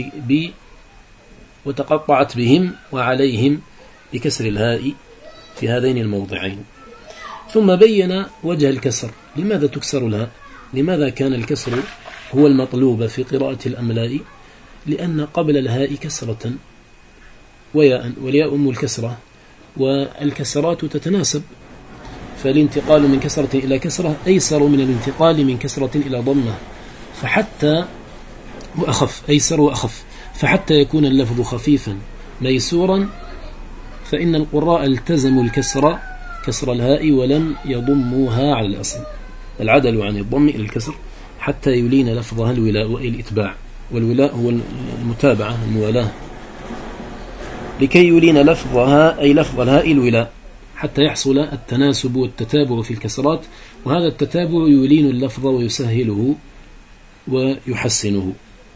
Speaker 1: وتقطعت بهم وعليهم بكسر الهاء في هذين الموضعين. ثم بين وجه الكسر، لماذا تكسر الهاء؟ لماذا كان الكسر هو المطلوب في قراءة الأملاء؟ لأن قبل الهاء كسرة وياء، والياء أم الكسرة، والكسرات تتناسب، فالانتقال من كسرة إلى كسرة أيسر من الانتقال من كسرة إلى ضمة، فحتى وأخف، أيسر وأخف، فحتى يكون اللفظ خفيفا ميسورا فإن القراء التزموا الكسر كسر الهاء ولم يضموها على الأصل، العدل عن الضم إلى الكسر حتى يلين لفظها الولاء أي الإتباع، والولاء هو المتابعة الموالاة، لكي يلين لفظها أي لفظ الهاء الولاء حتى يحصل التناسب والتتابع في الكسرات، وهذا التتابع يلين اللفظ ويسهله ويحسنه.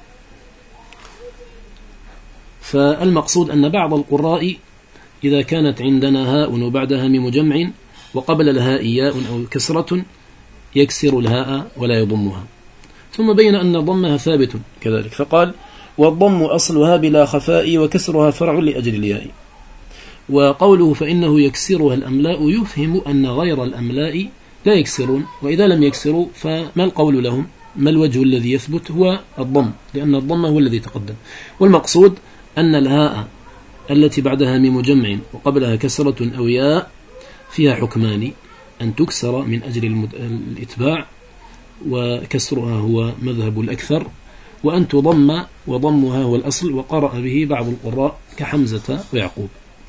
Speaker 1: فالمقصود أن بعض القراء إذا كانت عندنا هاء وبعدها ميم جمع وقبل الهاء ياء أو كسرة يكسر الهاء ولا يضمها. ثم بين أن ضمها ثابت كذلك، فقال والضم أصلها بلا خفاء وكسرها فرع لأجل الياء. وقوله فإنه يكسرها الأملاء يفهم أن غير الأملاء لا يكسرون، وإذا لم يكسروا فما القول لهم؟ ما الوجه الذي يثبت؟ هو الضم، لأن الضم هو الذي تقدم. والمقصود أن الهاء التي بعدها ميم جمع وقبلها كسرة أو ياء فيها حكمان، أن تكسر من أجل الإتباع وكسرها هو مذهب الأكثر، وأن تضم وضمها هو الأصل، وقرأ به بعض القراء كحمزة ويعقوب.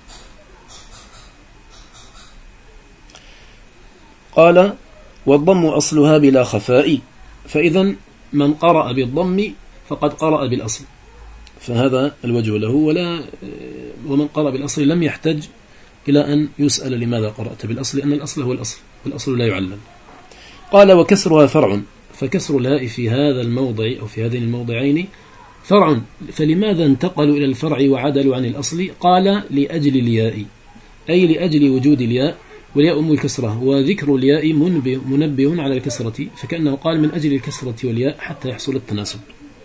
Speaker 1: قال والضم أصلها بلا خفاء، فإذا من قرأ بالضم فقد قرأ بالأصل، فهذا الوجه له، ومن قرأ بالأصل لم يحتج إلى أن يسأل لماذا قرأت بالأصل، لأن الأصل هو الأصل والأصل لا يعلل. قال وكسرها فرع، فكسر الهاء في هذا الموضع أو في هذين الموضعين فرع، فلماذا انتقلوا إلى الفرع وعدلوا عن الأصل؟ قال لأجل الياء، أي لأجل وجود الياء، والياء أم الكسرة، وذكر الياء منبه على الكسرة، فكأنه قال من أجل الكسرة والياء حتى يحصل التناسب.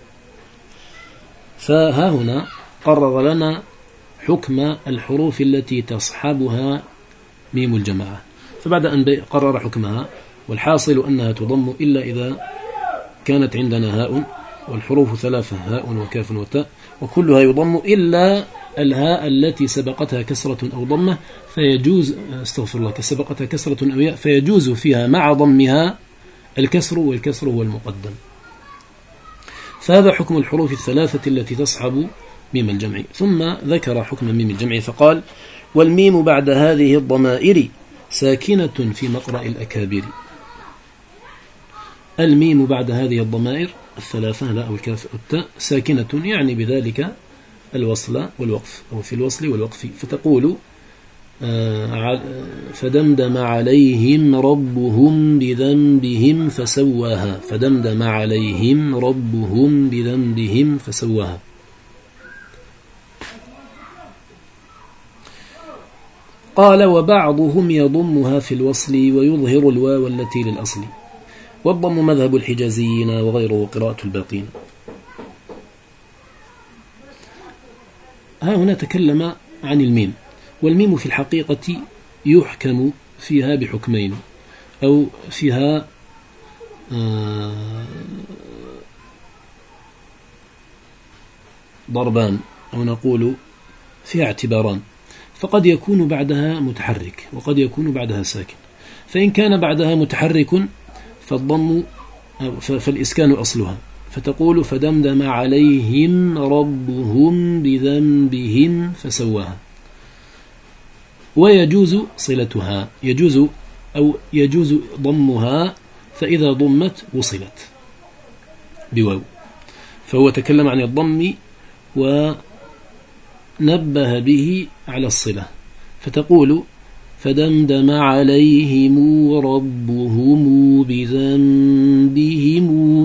Speaker 1: فها هنا قرر لنا حكم الحروف التي تصحبها ميم الجماعة، فبعد أن قرر حكمها، والحاصل أنها تضم إلا إذا كانت عندنا هاء، والحروف ثلاثة هاء وكاف وتاء، وكلها يضم إلا الهاء التي سبقتها كسرة أو ضمة، فيجوز استغفر الله سبقتها كسرة أو ياء، فيجوز فيها مع ضمها الكسر، والكسر هو المقدم. فهذا حكم الحروف الثلاثة التي تصحب ميم الجمع. ثم ذكر حكم ميم الجمع فقال والميم بعد هذه الضمائر ساكنة في مقرأ الأكابر. الميم بعد هذه الضمائر الثلاثة لا أو الكاف والتاء ساكنة، يعني بذلك الوصل والوقف، أو في الوصل والوقف، فتقول فدمدم عليهم ربهم بذنبهم فسواها، فدمدم عليهم ربهم بذنبهم فسواها. قال وبعضهم يضمها في الوصل ويظهر الواو التي للأصل، والضم مذهب الحجازيين وغيره قراءة الباقين. ها هنا تكلم عن الميم، والميم في الحقيقة يحكم فيها بحكمين، أو فيها ضربان، أو نقول فيها اعتباران، فقد يكون بعدها متحرك وقد يكون بعدها ساكن. فإن كان بعدها متحرك فالضم فالإسكان أصلها، فتقول فدمدم عليهم ربهم بذنبهم فسواها. ويجوز صلتها، يجوز ضمها فإذا ضمت وصلت بواو، فهو تكلم عن الضم ونبه به على الصلة، فتقول فدمدم عليهم ربهم بذنبهم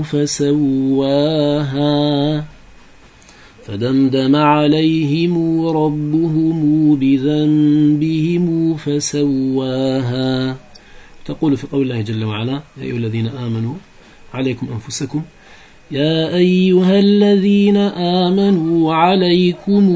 Speaker 1: فسواها، فدمدم عليهم ربهم بذنبهم فسواها. تقول في قول الله جل وعلا يا أيها الذين آمنوا عليكم أنفسكم، يا أيها الذين آمنوا عليكم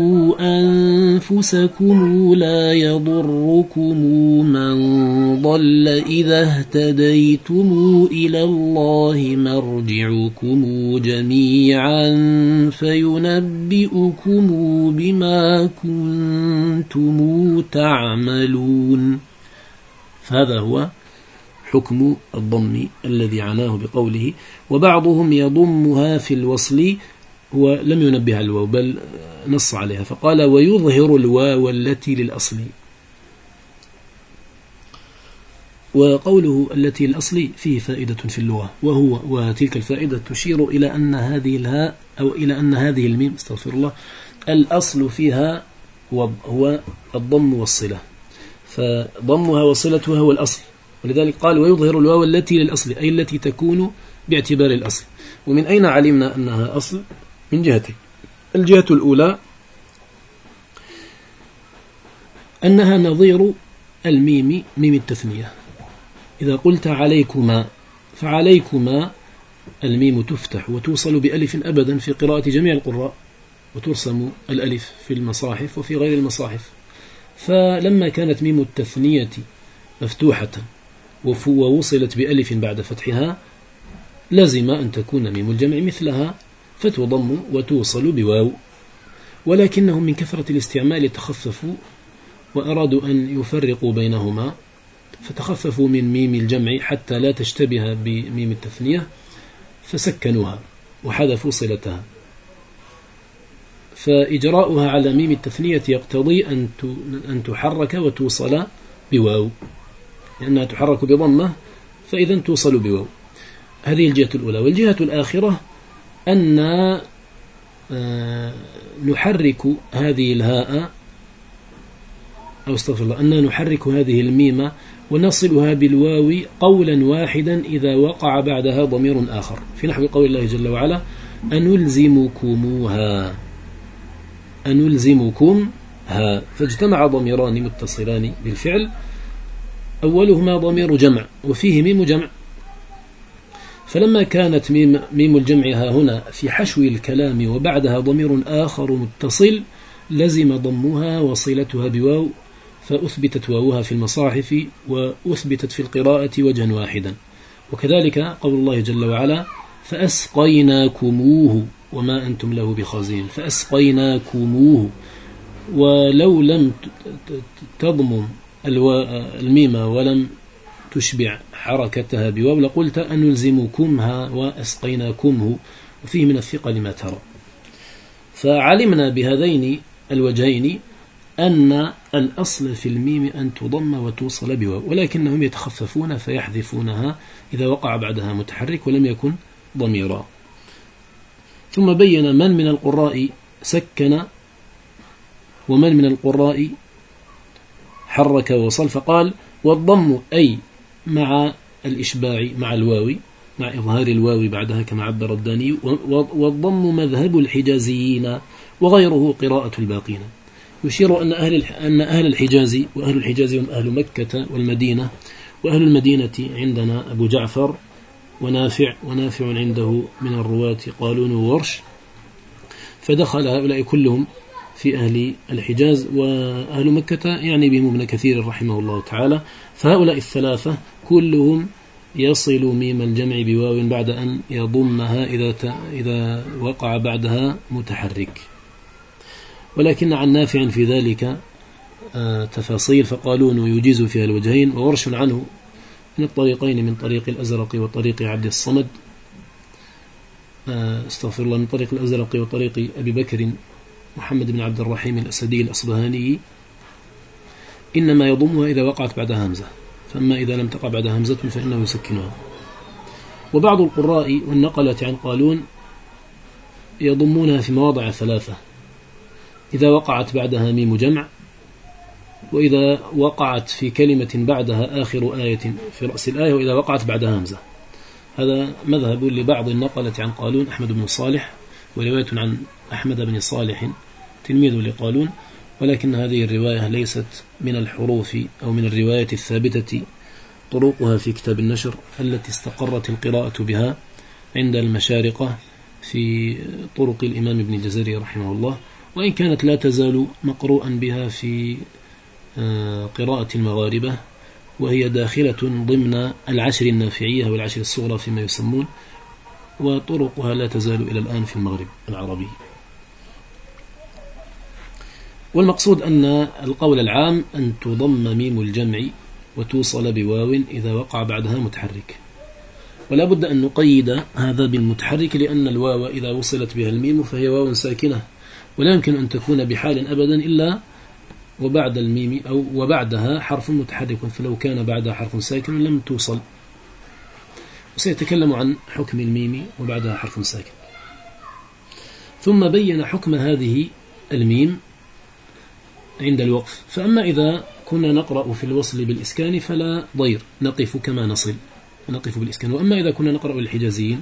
Speaker 1: أنفسكم لا يضركم من ضل إذا اهتديتم إلى الله مرجعكم جميعا فينبئكم بما كنتم تعملون. فهذا هو حكم الضم الذي عناه بقوله. وبعضهم يضمها في الوصل، هو لم ينبه على الواو بل نص عليها فقال ويظهر الواو التي للأصل. وقوله التي للأصل فيه فائدة في اللغة، وتلك الفائدة تشير إلى أن هذه الهاء أو إلى أن هذه الميم استغفر الله الأصل فيها هو الضم والصلة، فضمها وصلتها هو الأصل، ولذلك قال ويظهر الواو التي للأصل أي التي تكون باعتبار الأصل. ومن أين علمنا أنها أصل؟ من جهتين. الجهة الأولى أنها نظير الميم ميم التثنية، إذا قلت عليكما فعليكما الميم تفتح وتوصل بألف أبدا في قراءة جميع القراء، وترسم الألف في المصاحف وفي غير المصاحف. فلما كانت ميم التثنية مفتوحة ووصلت بألف بعد فتحها لازم أن تكون ميم الجمع مثلها فتضم وتوصل بواو، ولكنهم من كثرة الاستعمال تخففوا وأرادوا أن يفرقوا بينهما فتخففوا من ميم الجمع حتى لا تشتبه بميم التثنية فسكنوها وحذفوا صلتها، فإجراؤها على ميم التثنية يقتضي أن تحرك وتوصل بواو، لأنها تحرك بضمة فإذا توصل بواو. هذه الجهة الأولى. والجهة الآخرة أن نحرك هذه الهاء أو استغفر الله أن نحرك هذه الميمة ونصلها بالواو قولا واحدا إذا وقع بعدها ضمير آخر، في نحو قول الله جل وعلا أنلزمكموها، أنلزمكمها، فاجتمع ضميران متصلان بالفعل أولهما ضمير جمع وفيه ميم جمع، فلما كانت ميم الجمع ها هنا في حشو الكلام وبعدها ضمير آخر متصل لزم ضمها وصلتها بواو، فأثبتت واوها في المصاحف وأثبتت في القراءة وجها واحدا. وكذلك قول الله جل وعلا فأسقيناكموه وما أنتم له بخازين، فأسقيناكموه، ولو لم تضمم الميم ولم تشبع حركتها بواو لقلت أنلزمكمها وأسقيناكمه، وفيه من الثقل ما ترى. فعلمنا بهذين الوجهين أن الأصل في الميم أن تضم وتوصل بواو، ولكنهم يتخففون فيحذفونها إذا وقع بعدها متحرك ولم يكن ضميرا. ثم بين من من القراء سكن ومن من القراء حرك ووصل، فقال والضم أي مع الإشباع مع الواو مع إظهار الواو بعدها كما عبر الداني، والضم مذهب الحجازيين وغيره قراءة الباقين. يشير أن أهل الحجاز، وأهل الحجاز هم أهل مكة والمدينة، وأهل المدينة عندنا أبو جعفر ونافع عنده من الرواة قالون وورش، فدخل هؤلاء كلهم في أهل الحجاز، وأهل مكة يعني بهم ابن كثير رحمه الله تعالى، فهؤلاء الثلاثة كلهم يصل ميم الجمع بواو بعد أن يضمها إذا وقع بعدها متحرك. ولكن عن نافع في ذلك تفاصيل، فقالون يجيز فيها الوجهين، وورش عنه من الطريقين من طريق الأزرق وطريق عبد الصمد استغفر الله، من طريق الأزرق وطريق أبي بكر محمد بن عبد الرحيم الأسدي الأصبهاني، إنما يضمها إذا وقعت بعدها همزة، فأما إذا لم تقع بعدها همزة فإنه يسكنها. وبعض القراء والنقلة عن قالون يضمونها في مواضع ثلاثة: إذا وقعت بعدها ميم جمع، وإذا وقعت في كلمة بعدها آخر آية في رأس الآية، وإذا وقعت بعدها همزة. هذا مذهب لبعض النقلة عن قالون أحمد بن صالح، ورواية عن أحمد بن صالح تلميذ لقالون، ولكن هذه الرواية ليست من الحروف أو من الرواية الثابتة طرقها في كتاب النشر التي استقرت القراءة بها عند المشارقة في طرق الإمام ابن الجزري رحمه الله، وإن كانت لا تزال مقروءا بها في قراءة المغاربة، وهي داخلة ضمن العشر النافعية والعشر الصغرى فيما يسمون، وطرقها لا تزال إلى الآن في المغرب العربي. والمقصود أن القول العام أن تضم ميم الجمع وتوصل بواو إذا وقع بعدها متحرك، ولا بد أن نقيد هذا بالمتحرك، لأن الواو إذا وصلت بها الميم فهي واو ساكنة، ولا يمكن أن تكون بحال أبدا إلا وبعد الميم أو وبعدها حرف متحرك، فلو كان بعدها حرف ساكن لم توصل. وسيتكلم عن حكم الميم وبعدها حرف ساكن. ثم بين حكم هذه الميم عند الوقف. فأما إذا كنا نقرأ في الوصل بالإسكان فلا ضير، نقف كما نصل، نقف بالإسكان. وأما إذا كنا نقرأ للحجازيين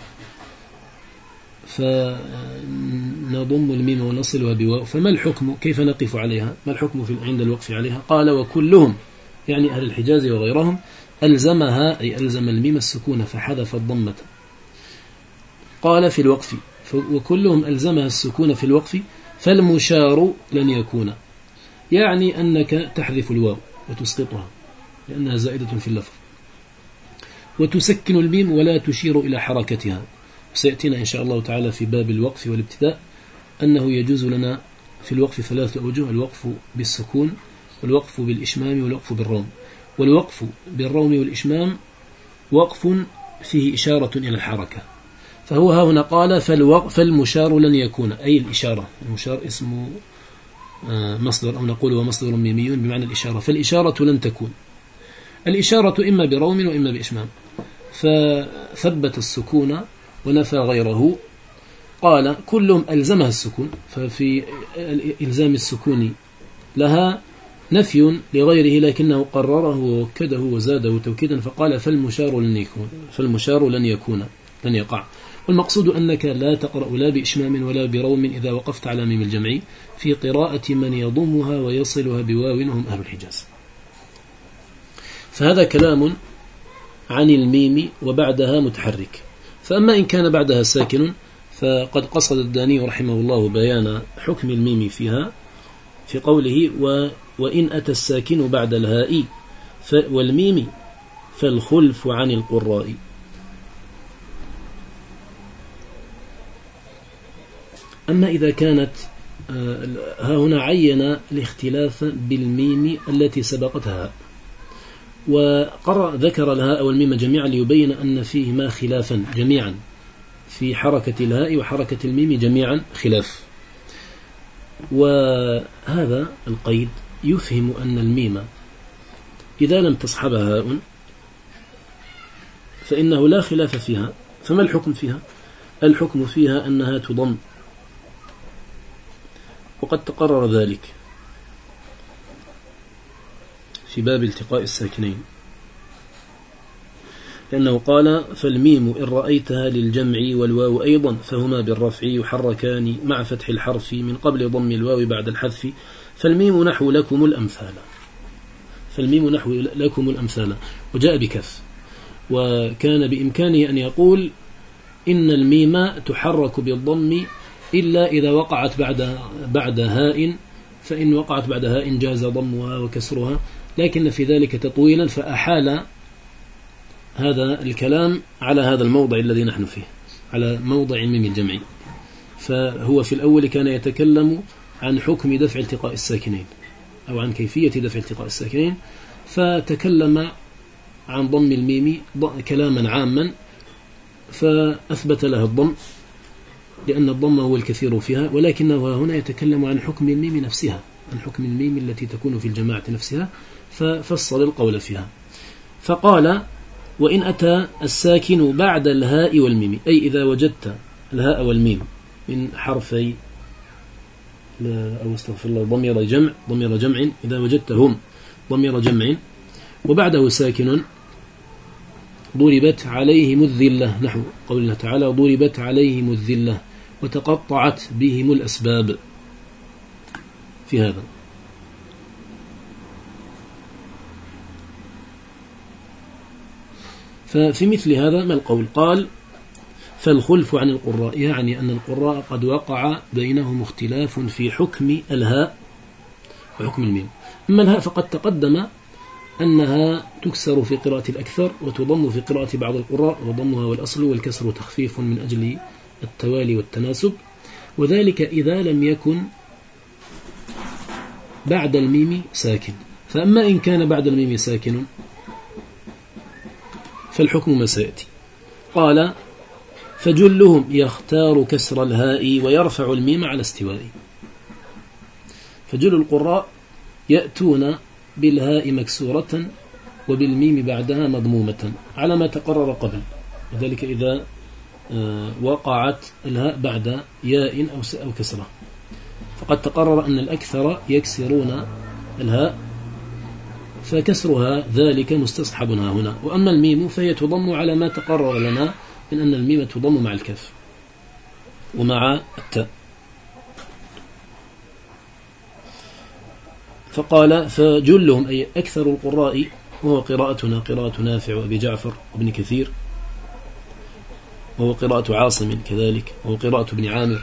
Speaker 1: فنضم الميم ونصلها بواو، فما الحكم؟ كيف نقف عليها؟ ما الحكم عند الوقف عليها؟ قال: وكلهم، يعني أهل الحجاز وغيرهم، ألزمها، أي ألزم الميم السكون فحذف الضمة. قال في الوقف: وكلهم ألزمها السكون في الوقف، فالمشار لن يكون، يعني أنك تحذف الواو وتسقطها لأنها زائدة في اللفظ، وتسكن الميم ولا تشير إلى حركتها. سيأتينا إن شاء الله تعالى في باب الوقف والابتداء أنه يجوز لنا في الوقف ثلاثة أوجه: الوقف بالسكون، والوقف بالإشمام، والوقف بالروم. والوقف بالروم والإشمام وقف فيه إشارة إلى الحركة، فهو ها هنا قال: فالمشار لن يكون، أي الإشارة. المشار اسم مصدر، أو نقول هو مصدر ميمي بمعنى الإشارة، فالإشارة لن تكون. الإشارة إما بروم وإما بإشمام، فثبت السكون ونفى غيره. قال: كلهم ألزمها السكون، ففي إلزام السكون لها نفي لغيره، لكنه قرره ووكده وزاده توكيدا، فقال: فالمشار لن يكون، لن يقع. والمقصود أنك لا تقرأ لا بإشمام ولا بروم إذا وقفت على ميم الجمع في قراءة من يضمها ويصلها بواو هم أهل الحجاز. فهذا كلام عن الميم وبعدها متحرك. فأما إن كان بعدها ساكن فقد قصد الداني رحمه الله بيان حكم الميم فيها في قوله: وإن أتى الساكن بعد الهاء والميم فالخلف عن القراء. أما إذا كانت ها هنا عين الاختلاف بالميم التي سبقتها، ذكر الهاء والميم جميعا ليبين أن فيهما خلافا جميعا، في حركة الهاء وحركة الميم جميعا خلاف. وهذا القيد يفهم أن الميم إذا لم تصحبها هاء فإنه لا خلاف فيها. فما الحكم فيها؟ الحكم فيها أنها تضم، وقد تقرر ذلك في باب التقاء الساكنين، لأنه قال: فالميم إن رأيتها للجمع والواو أيضا فهما بالرفع يحركان مع فتح الحرف من قبل ضم الواو بعد الحذف، فالميم نحو لكم الأمثال، فالميم نحو لكم الأمثال، وجاء بكف. وكان بإمكانه أن يقول إن الميم تحرك بالضم إلا إذا وقعت بعد هاء، فإن وقعت بعد هاء جاز ضمها وكسرها، لكن في ذلك تطويلا، فأحال هذا الكلام على هذا الموضع الذي نحن فيه، على موضع ميم الجمع. فهو في الأول كان يتكلم عن حكم دفع التقاء الساكنين أو عن كيفية دفع التقاء الساكنين، فتكلم عن ضم الميم كلاما عاما فأثبت لها الضم لأن الضم هو الكثير فيها، ولكنه هنا يتكلم عن حكم الميم نفسها، عن حكم الميم التي تكون في الجماعة نفسها، ففصل القول فيها. فقال: وإن أتى الساكن بعد الهاء والميم، أي إذا وجدت الهاء والميم من حرفي أو استغفر الله ضمير جمع، إذا وجدتهم ضمير جمع وبعده ساكن ضربت عليهم الذلة، نحو قول الله تعالى ضربت عليهم الذلة وتقطعت بهم الأسباب في هذا. ففي مثل هذا ما القول؟ قال فالخلف عن القراء، يعني أن القراء قد وقع بينهم اختلاف في حكم الهاء وحكم الميم. أما الهاء فقد تقدم أنها تكسر في قراءة الأكثر وتضم في قراءة بعض القراء، وضمها والأصل والكسر تخفيف من أجل التوالي والتناسب، وذلك إذا لم يكن بعد الميم ساكن. فأما إن كان بعد الميم ساكن فالحكم ما سيأتي. قال فجلهم يختار كسر الهاء ويرفع الميم على استوائه. فجل القراء يأتون بالهاء مكسورة وبالميم بعدها مضمومة على ما تقرر قبل، وذلك إذا وقعت الهاء بعد ياء أو كسرة، فقد تقرر أن الأكثر يكسرون الهاء فكسرها ذلك مستصحب هنا. وأما الميم فهي تضم على ما تقرر لنا من أن الميم تضم مع الكاف ومع التاء. فقال فجلهم أي أكثر القراء، وهو قراءتنا قراءة نافع وأبي جعفر وابن كثير، وهو قراءة عاصم كذلك، وهو قراءة ابن عامر.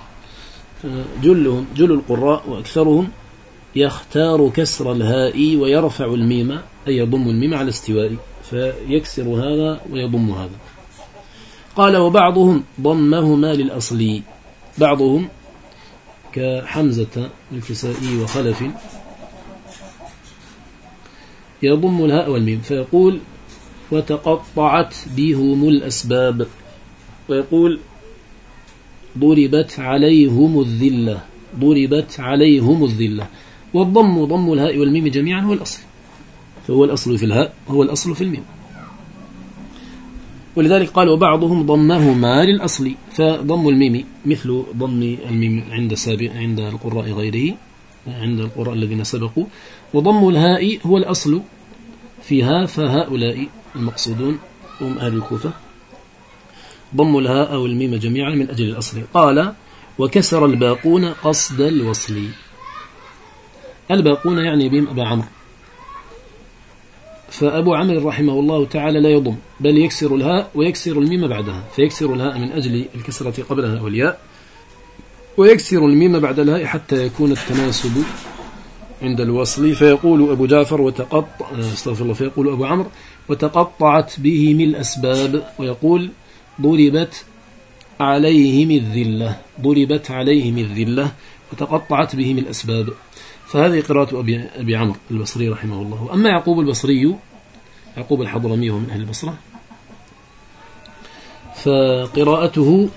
Speaker 1: جل القراء وأكثرهم يختار كسر الهاء ويرفع الميم، أي يضم الميم على استوائه، فيكسر هذا ويضم هذا. قال وبعضهم ضمهما للأصل، بعضهم كحمزة الكسائي وخلف يضم الهاء والميم فيقول وتقطعت بهم الأسباب، ويقول ضربت عليهم الذلة، ضربت عليهم الذلة. والضم ضم الهاء والميم جميعا هو الأصل، فهو الأصل في الهاء وهو الأصل في الميم. ولذلك قال وبعضهم ضمهما للأصل، فضم الميم مثل ضم الميم عند القراء غيره، عند القراء الذين سبقوا، وضم الهاء هو الأصل فيها، فهؤلاء المقصودون هم أهل الكوفة ضم الهاء والميم جميعا من أجل الأصل. قال وكسر الباقون قصد الوصل، الباقون يعني بهم أبا عمرو، فأبو عمرو رحمه الله تعالى لا يضم بل يكسر الهاء ويكسر الميم بعدها، فيكسر الهاء من أجل الكسرة قبلها والياء، ويكسر الميم بعد الهاء حتى يكون التناسب عند الوصل. فيقول أبو جعفر فيقول أبو عمرو وتقطعت بهم الأسباب، ويقول ضربت عليهم الذلة، ضربت عليهم الذلة وتقطعت بهم الأسباب. فهذه قراءة أبي عمرو البصري رحمه الله. أما يعقوب البصري، يعقوب الحضرمي من أهل البصرة، فقراءته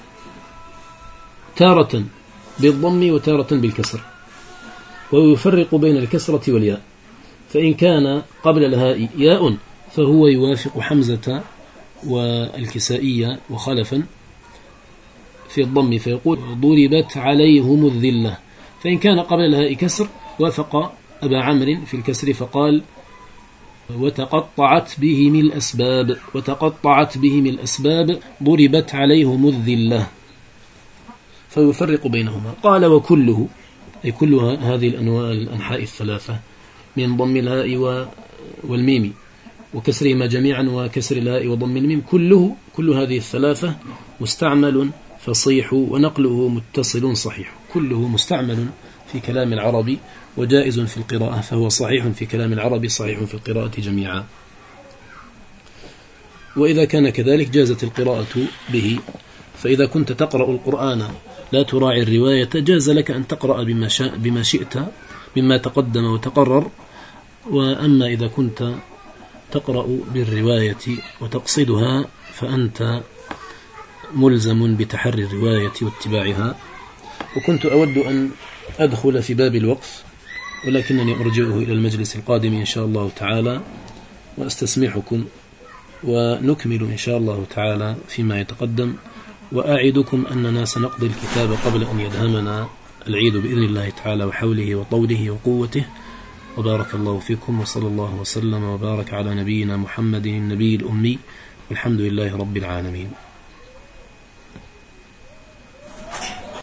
Speaker 1: تارة بالضم وتارة بالكسر، ويفرق بين الكسرة والياء، فإن كان قبل الهاء ياء فهو يوافق حمزة والكسائية وخلفا في الضم فيقول ضربت عليهم الذلة، فإن كان قبل الهاء كسر وافق أبا عمرو في الكسر فقال وتقطعت بهم الأسباب، وتقطعت بهم الأسباب ضربت عليهم الذلة، فيفرق بينهما. قال وكله أي كل هذه الأنواع الأنحاء الثلاثة من ضم الهاء والميم وكسرهما جميعا وكسر الهاء وضم الميم، كل هذه الثلاثة مستعمل فصيح ونقله متصل صحيح، كله مستعمل في كلام العربي وجائز في القراءة، فهو صحيح في كلام العربي صحيح في القراءة جميعا. وإذا كان كذلك جازت القراءة به، فإذا كنت تقرأ القرآن لا تراعي الرواية جاز لك أن تقرأ بما شئت مما تقدم وتقرر. وأما إذا كنت تقرأ بالرواية وتقصدها فأنت ملزم بتحري الرواية واتباعها. وكنت أود أن أدخل في باب الوقف، ولكنني أرجعه إلى المجلس القادم إن شاء الله تعالى، وأستسمحكم ونكمل إن شاء الله تعالى فيما يتقدم. وأعدكم أننا سنقضي الكتاب قبل أن يدهمنا العيد بإذن الله تعالى وحوله وطوله وقوته. وبارك الله فيكم، وصلى الله وسلم وبارك على نبينا محمد النبي الأمي، والحمد لله رب العالمين.